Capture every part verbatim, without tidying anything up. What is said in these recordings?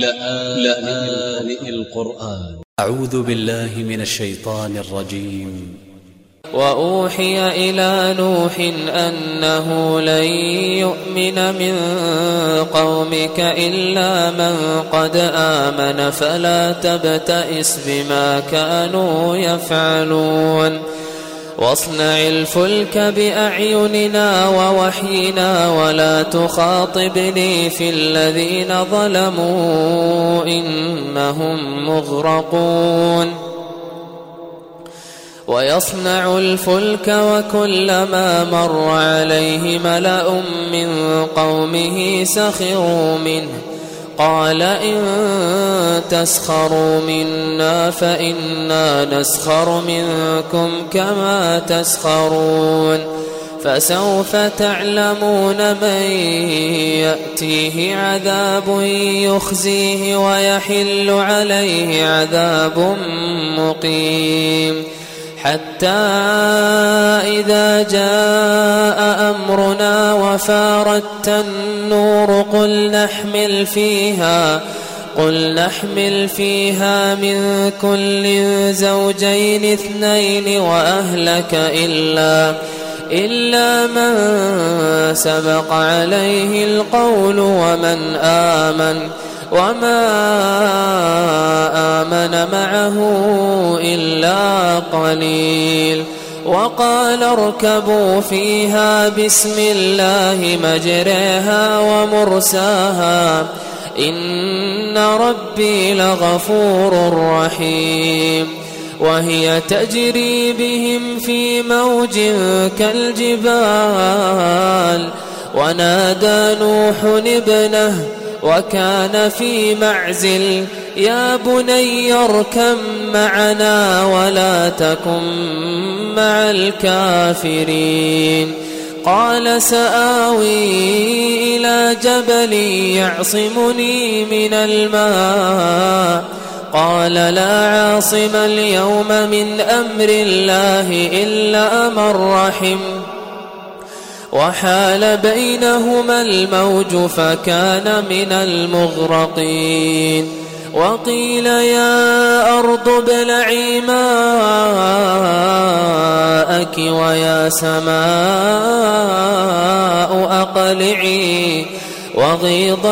لآن القرآن. أعوذ بالله من الشيطان الرجيم. وأوحي إلى نوح أنه لن يؤمن من قومك إلا من قد آمن فلا تبتئس بما كانوا يفعلون واصنع الفلك بأعيننا ووحينا ولا تخاطبني في الذين ظلموا إنهم مغرقون ويصنع الفلك وكلما مر عليه ملأ من قومه سخروا منه قال إن تسخروا منا فإنا نسخر منكم كما تسخرون فسوف تعلمون من يأتيه عذاب يخزيه ويحل عليه عذاب مقيم حتى إذا جاء أمرنا وفارت النور قل نحمل فيها قل نحمل فيها من كل زوجين اثنين وأهلك إلا إلا من سبق عليه القول ومن آمن وما آمن معه إلا قليل وقال اركبوا فيها بسم الله مجريها ومرساها إن ربي لغفور رحيم وهي تجري بهم في موج كالجبال ونادى نوح ابنه وكان في معزل يا بني اركب معنا ولا تكن مع الكافرين قال سآوي إلى جبل يعصمني من الماء قال لا عاصم اليوم من أمر الله إلا من رحم وحال بينهما الموج فكان من المغرقين وقيل يا أرض ابلعي ماءك ويا سماء أقلعي وغيض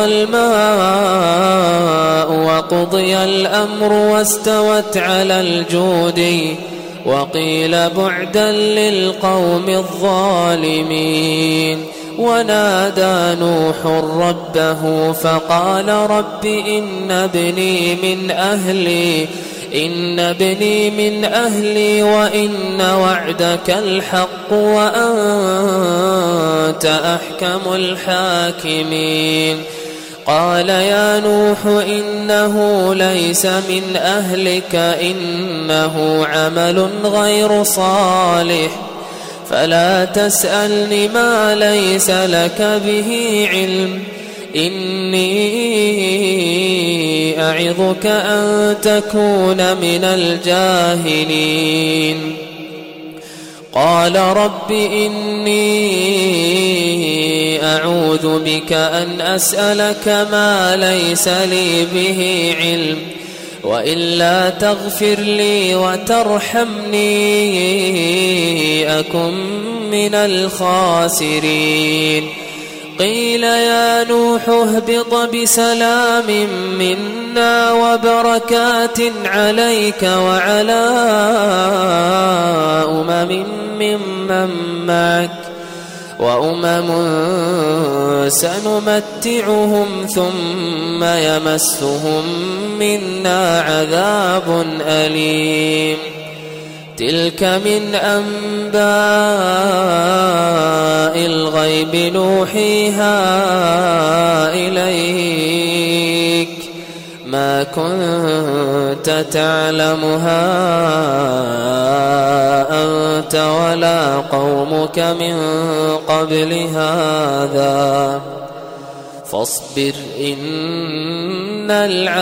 الماء وقضي الأمر واستوت على الجودي وقيل بعدا للقوم الظالمين ونادى نوح ربه فقال رب إن ابني من أهلي إن ابني من أهلي وإن وعدك الحق وأنت أحكم الحاكمين قال يا نوح إنه ليس من أهلك إنه عمل غير صالح فلا تسألني ما ليس لك به علم إني أعظك أن تكون من الجاهلين قال رب إني أعوذ بك أن أسألك ما ليس لي به علم وإلا تغفر لي وترحمني أكن من الخاسرين قيل يا نوح اهبط بسلام منا وبركات عليك وعلى أمم ممن معك وأمم سنمتعهم ثم يمسهم منا عذاب أليم تلك من أنباء الغيب نوحيها إليك ما كنت تعلمها أنت ولا قومك من قبل هذا فاصبر إن العاقبة للمتقين.